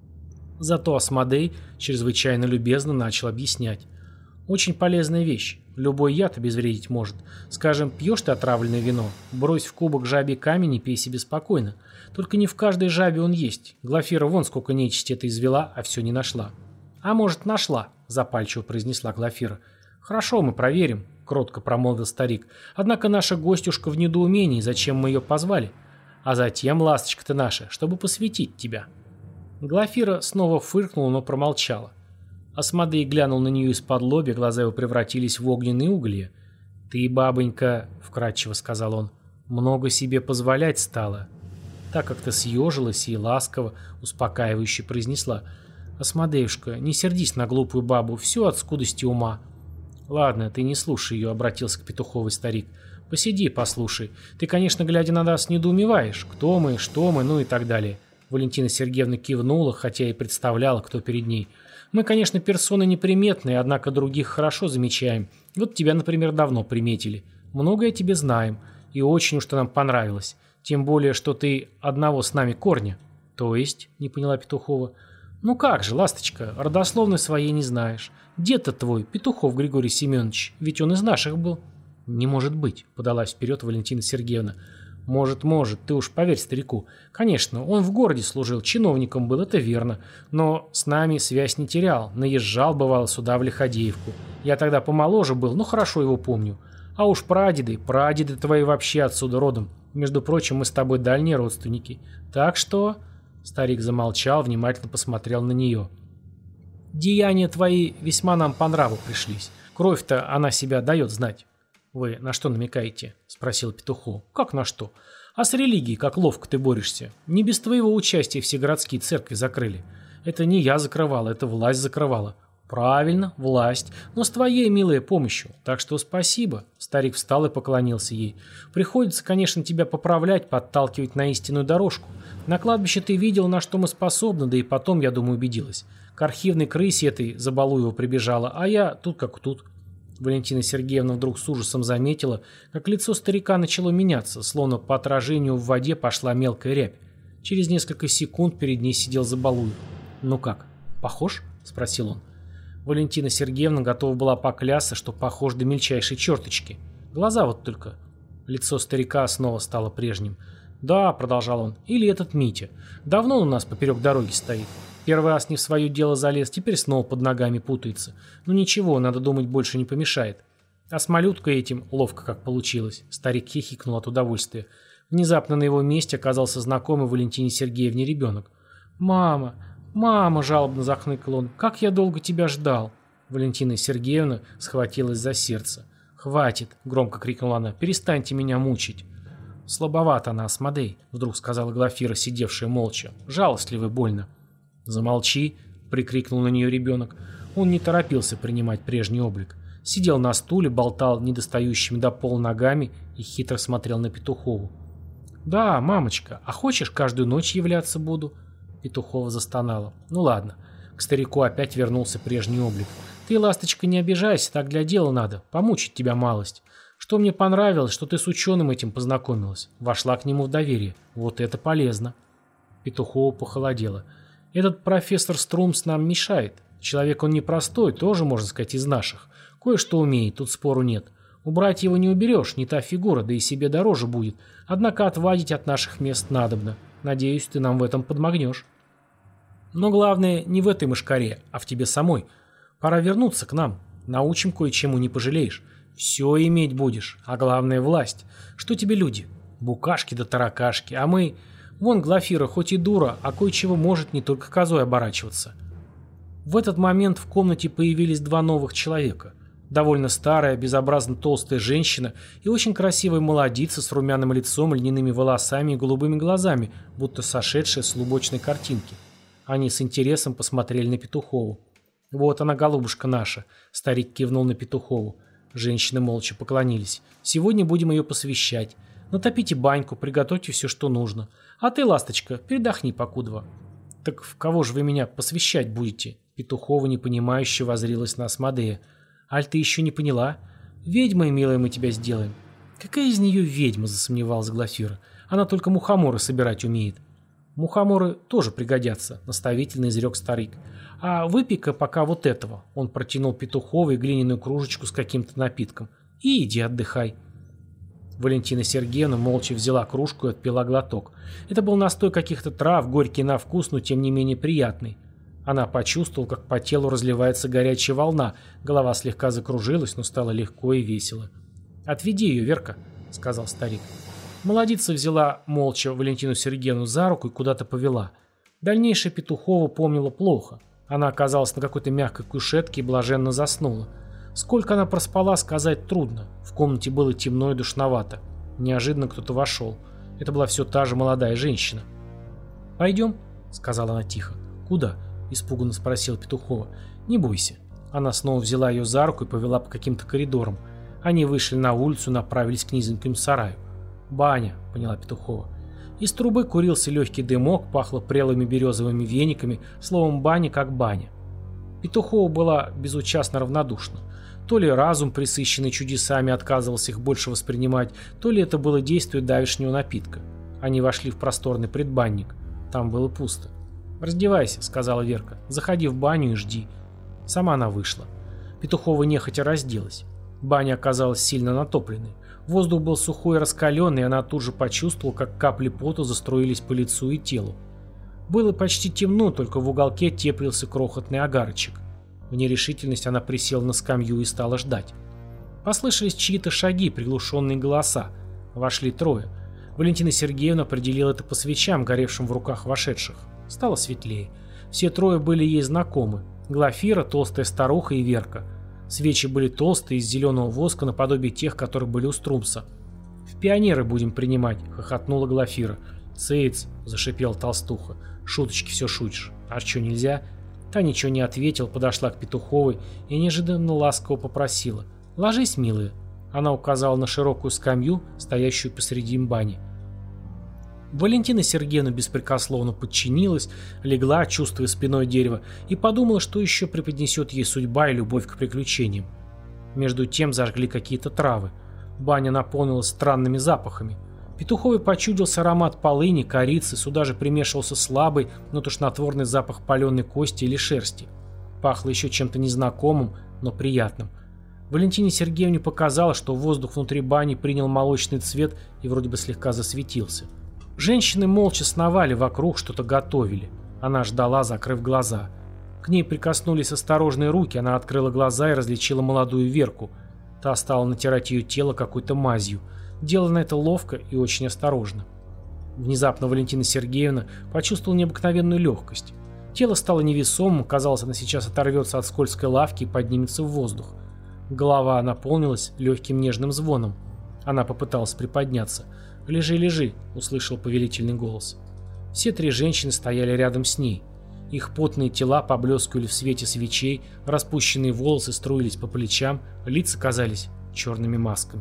Зато Асмодей чрезвычайно любезно начал объяснять. «Очень полезная вещь. Любой яд обезвредить может. Скажем, пьешь ты отравленное вино, брось в кубок жабий камень и пей себе спокойно. Только не в каждой жабе он есть. Глафира вон сколько нечисти это извела, а все не нашла». «А может, нашла», — запальчиво произнесла Глафира. «Хорошо, мы проверим», — кротко промолвил старик. «Однако наша гостюшка в недоумении, зачем мы ее позвали? А затем, ласточка ты наша, чтобы посвятить тебя». Глафира снова фыркнула, но промолчала. Асмодей глянул на нее из-под лобья, глаза его превратились в огненные угли. «Ты, бабонька», — вкратчиво сказал он, — «много себе позволять стала». Так как-то съежилась и ласково, успокаивающе произнесла: «Асмодеюшка, не сердись на глупую бабу, все от скудости ума». «Ладно, ты не слушай ее», — обратился к Петуховой старик. «Посиди, послушай. Ты, конечно, глядя на нас, недоумеваешь, кто мы, что мы, ну и так далее». Валентина Сергеевна кивнула, хотя и представляла, кто перед ней. «Мы, конечно, персоны неприметные, однако других хорошо замечаем. Вот тебя, например, давно приметили. Многое о тебе знаем, и очень уж ты нам понравилось. Тем более, что ты одного с нами корня». «То есть?» — не поняла Петухова. Ну как же, ласточка, родословной своей не знаешь. Дед-то твой, Петухов Григорий Семенович, ведь он из наших был. Не может быть, подалась вперед Валентина Сергеевна. Может, может, ты уж поверь старику. Конечно, он в городе служил, чиновником был, это верно. Но с нами связь не терял, наезжал, бывало, сюда в Лиходеевку. Я тогда помоложе был, но хорошо его помню. А уж прадеды, прадеды твои вообще отсюда родом. Между прочим, мы с тобой дальние родственники. Так что...» Старик замолчал, внимательно посмотрел на нее. «Деяния твои весьма нам по нраву пришлись. Кровь-то она себя дает знать». «Вы на что намекаете?» — спросил Петухов. «Как на что? А с религией как ловко ты борешься. Не без твоего участия все городские церкви закрыли. Это не я закрывала, это власть закрывала». «Правильно, власть, но с твоей, милой, помощью. Так что спасибо». Старик встал и поклонился ей. «Приходится, конечно, тебя поправлять, подталкивать на истинную дорожку. На кладбище ты видел, на что мы способны, да и потом, я думаю, убедилась. К архивной крысе этой Забалуева прибежала, а я тут как тут». Валентина Сергеевна вдруг с ужасом заметила, как лицо старика начало меняться, словно по отражению в воде пошла мелкая рябь. Через несколько секунд перед ней сидел Забалуев. «Ну как, похож?» – спросил он. Валентина Сергеевна готова была поклясться, что похож до мельчайшей черточки. Глаза вот только. Лицо старика снова стало прежним. «Да», — продолжал он, — «или этот Митя. Давно он у нас поперек дороги стоит. Первый раз не в свое дело залез, теперь снова под ногами путается. Ну ничего, надо думать, больше не помешает. А с малюткой этим ловко как получилось». Старик хихикнул от удовольствия. Внезапно на его месте оказался знакомый Валентине Сергеевне ребенок. «Мама! «Мама!» – жалобно захныкал он. «Как я долго тебя ждал!» Валентина Сергеевна схватилась за сердце. «Хватит!» – громко крикнула она. «Перестаньте меня мучить!» «Слабовата она, Асмодей!» – вдруг сказала Глафира, сидевшая молча. «Жалостливо больно!» «Замолчи!» – прикрикнул на нее ребенок. Он не торопился принимать прежний облик. Сидел на стуле, болтал недостающими до пола ногами и хитро смотрел на Петухову. «Да, мамочка, а хочешь, каждую ночь являться буду?» Петухова застонала. «Ну ладно». К старику опять вернулся прежний облик. «Ты, ласточка, не обижайся, так для дела надо. Помучить тебя малость. Что мне понравилось, что ты с ученым этим познакомилась. Вошла к нему в доверие. Вот это полезно». Петухова похолодела. «Этот профессор Струмс нам мешает. Человек он непростой, тоже, можно сказать, из наших. Кое-что умеет, тут спору нет. Убрать его не уберешь, не та фигура, да и себе дороже будет. Однако отвадить от наших мест надобно. Надеюсь, ты нам в этом подмогнешь. Но главное не в этой мышкаре, а в тебе самой. Пора вернуться к нам. Научим кое-чему, не пожалеешь. Все иметь будешь, а главное власть. Что тебе люди? Букашки да таракашки, а мы... Вон Глафира, хоть и дура, а кое-чего может не только козой оборачиваться». В этот момент в комнате появились два новых человека. Довольно старая, безобразно толстая женщина и очень красивая молодица с румяным лицом, льняными волосами и голубыми глазами, будто сошедшая с лубочной картинки. Они с интересом посмотрели на Петухову. «Вот она, голубушка наша», — старик кивнул на Петухову. Женщины молча поклонились. «Сегодня будем ее посвящать. Натопите баньку, приготовьте все, что нужно. А ты, ласточка, передохни покудова». «Так в кого же вы меня посвящать будете?» Петухова непонимающе воззрилась на Асмодея. «Аль, ты еще не поняла? Ведьмой, милая, мы тебя сделаем». «Какая из нее ведьма?» – засомневалась Глафира. «Она только мухоморы собирать умеет». «Мухоморы тоже пригодятся», – наставительно изрек старик. «А выпей-ка пока вот этого». Он протянул Петуховой глиняную кружечку с каким-то напитком. «И иди отдыхай». Валентина Сергеевна молча взяла кружку и отпила глоток. Это был настой каких-то трав, горький на вкус, но тем не менее приятный. Она почувствовала, как по телу разливается горячая волна, голова слегка закружилась, но стало легко и весело. «Отведи ее, Верка», — сказал старик. Молодица взяла молча Валентину Сергеевну за руку и куда-то повела. Дальнейшее Петухова помнила плохо. Она оказалась на какой-то мягкой кушетке и блаженно заснула. Сколько она проспала, сказать трудно. В комнате было темно и душновато. Неожиданно кто-то вошел. Это была все та же молодая женщина. «Пойдем», — сказала она тихо. «Куда?» — испуганно спросила Петухова. «Не бойся». Она снова взяла ее за руку и повела по каким-то коридорам. Они вышли на улицу и направились к низенькому сараю. «Баня», — поняла Петухова. Из трубы курился легкий дымок, пахло прелыми березовыми вениками, словом, баня как баня. Петухова была безучастно равнодушна. То ли разум, присыщенный чудесами, отказывался их больше воспринимать, то ли это было действие давешнего напитка. Они вошли в просторный предбанник. Там было пусто. «Раздевайся», — сказала Верка. «Заходи в баню и жди». Сама она вышла. Петухова нехотя разделась. Баня оказалась сильно натопленной. Воздух был сухой и раскаленный, и она тут же почувствовала, как капли пота заструились по лицу и телу. Было почти темно, только в уголке теплился крохотный огарочек. В нерешительность она присела на скамью и стала ждать. Послышались чьи-то шаги, приглушенные голоса. Вошли трое. Валентина Сергеевна определила это по свечам, горевшим в руках вошедших. Стало светлее. Все трое были ей знакомы. Глафира, толстая старуха и Верка. Свечи были толстые, из зеленого воска, наподобие тех, которые были у Струмса. «В пионеры будем принимать», — хохотнула Глафира. «Цыц», — зашипела толстуха. «Шуточки все шутишь. А что, нельзя?» Та ничего не ответила, подошла к Петуховой и неожиданно ласково попросила. «Ложись, милая». Она указала на широкую скамью, стоящую посреди бани. Валентина Сергеевна беспрекословно подчинилась, легла, чувствуя спиной дерево, и подумала, что еще преподнесет ей судьба и любовь к приключениям. Между тем зажгли какие-то травы. Баня наполнилась странными запахами. Петуховой почудился аромат полыни, корицы, сюда же примешивался слабый, но тошнотворный запах паленой кости или шерсти. Пахло еще чем-то незнакомым, но приятным. Валентине Сергеевне показалось, что воздух внутри бани принял молочный цвет и вроде бы слегка засветился. Женщины молча сновали вокруг, что-то готовили. Она ждала, закрыв глаза. К ней прикоснулись осторожные руки, она открыла глаза и различила молодую Верку. Та стала натирать ее тело какой-то мазью. Делано это ловко и очень осторожно. Внезапно Валентина Сергеевна почувствовала необыкновенную легкость. Тело стало невесомым, казалось, она сейчас оторвется от скользкой лавки и поднимется в воздух. Голова наполнилась легким нежным звоном. Она попыталась приподняться. «Лежи, лежи», — услышал повелительный голос. Все три женщины стояли рядом с ней. Их потные тела поблескивали в свете свечей, распущенные волосы струились по плечам, лица казались черными масками.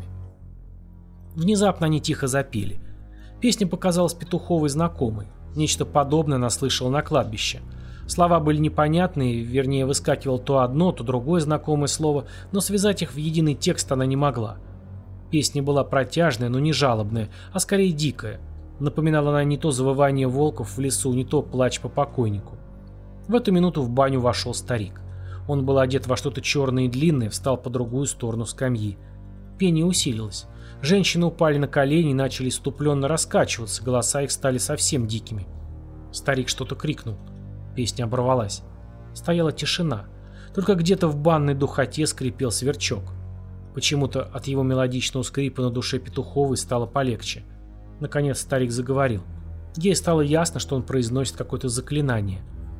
Внезапно они тихо запели. Песня показалась Петуховой знакомой. Нечто подобное она слышала на кладбище. Слова были непонятные, вернее, выскакивало то одно, то другое знакомое слово, но связать их в единый текст она не могла. Песня была протяжная, но не жалобная, а скорее дикая. Напоминала она не то завывание волков в лесу, не то плач по покойнику. В эту минуту в баню вошел старик. Он был одет во что-то черное и длинное, встал по другую сторону скамьи. Пение усилилось. Женщины упали на колени и начали иступленно раскачиваться, голоса их стали совсем дикими. Старик что-то крикнул. Песня оборвалась. Стояла тишина. Только где-то в банной духоте скрипел сверчок. Почему-то от его мелодичного скрипа на душе Петуховой стало полегче. Наконец старик заговорил. Ей стало ясно, что он произносит какое-то заклинание.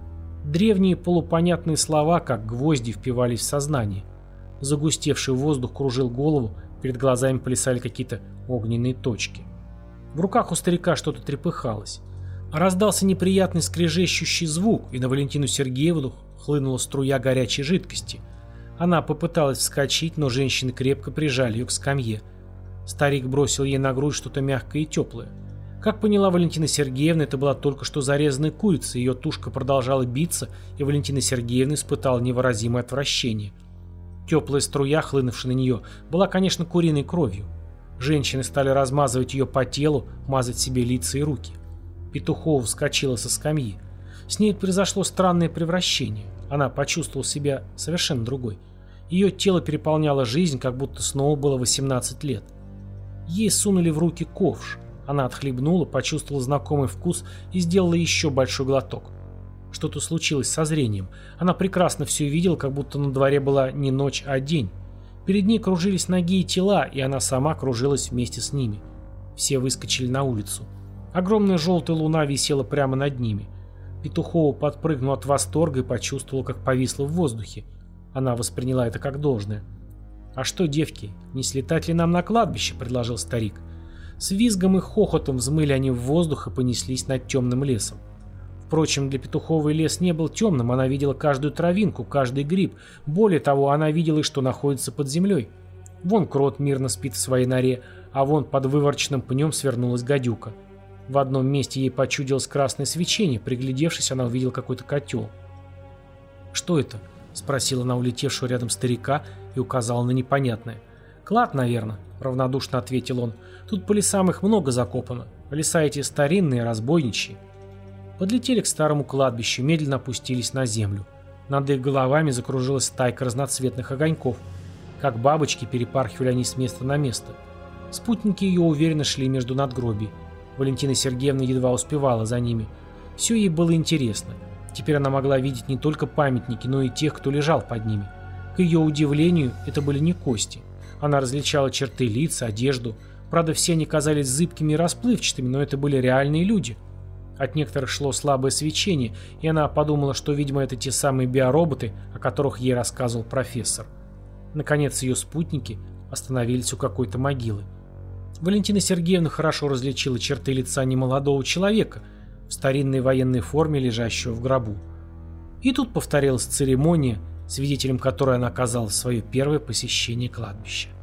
Древние полупонятные слова, как гвозди, впивались в сознание. Загустевший воздух кружил голову, перед глазами плясали какие-то огненные точки. В руках у старика что-то трепыхалось. Раздался неприятный скрежещущий звук, и на Валентину Сергеевну хлынула струя горячей жидкости. Она попыталась вскочить, но женщины крепко прижали ее к скамье. Старик бросил ей на грудь что-то мягкое и теплое. Как поняла Валентина Сергеевна, это была только что зарезанная курица, ее тушка продолжала биться, и Валентина Сергеевна испытала невыразимое отвращение. Теплая струя, хлынувшая на нее, была, конечно, куриной кровью. Женщины стали размазывать ее по телу, мазать себе лица и руки. Петухова вскочила со скамьи. С ней произошло странное превращение. Она почувствовала себя совершенно другой. Ее тело переполняло жизнь, как будто снова было восемнадцать лет. Ей сунули в руки ковш. Она отхлебнула, почувствовала знакомый вкус и сделала еще большой глоток. Что-то случилось со зрением. Она прекрасно все видела, как будто на дворе была не ночь, а день. Перед ней кружились ноги и тела, и она сама кружилась вместе с ними. Все выскочили на улицу. Огромная желтая луна висела прямо над ними. Петухова подпрыгнула от восторга и почувствовала, как повисла в воздухе. Она восприняла это как должное. «А что, девки, не слетать ли нам на кладбище?» – предложил старик. С визгом и хохотом взмыли они в воздух и понеслись над темным лесом. Впрочем, для Петуховой лес не был темным, она видела каждую травинку, каждый гриб. Более того, она видела, что находится под землей. Вон крот мирно спит в своей норе, а вон под вывороченным пнем свернулась гадюка. В одном месте ей почудилось красное свечение, приглядевшись, она увидела какой-то котел. «Что это?» – спросила она улетевшего рядом старика и указала на непонятное. «Клад, наверное», – равнодушно ответил он. «Тут по лесам их много закопано. Леса эти старинные, разбойничьи». Подлетели к старому кладбищу, медленно опустились на землю. Над их головами закружилась стайка разноцветных огоньков. Как бабочки перепархивали они с места на место. Спутники ее уверенно шли между надгробий. Валентина Сергеевна едва успевала за ними. Все ей было интересно. Теперь она могла видеть не только памятники, но и тех, кто лежал под ними. К ее удивлению, это были не кости. Она различала черты лиц, одежду. Правда, все они казались зыбкими и расплывчатыми, но это были реальные люди. От некоторых шло слабое свечение, и она подумала, что, видимо, это те самые биороботы, о которых ей рассказывал профессор. Наконец, ее спутники остановились у какой-то могилы. Валентина Сергеевна хорошо различила черты лица немолодого человека в старинной военной форме, лежащего в гробу. И тут повторилась церемония, свидетелем которой она оказалась в свое первое посещение кладбища.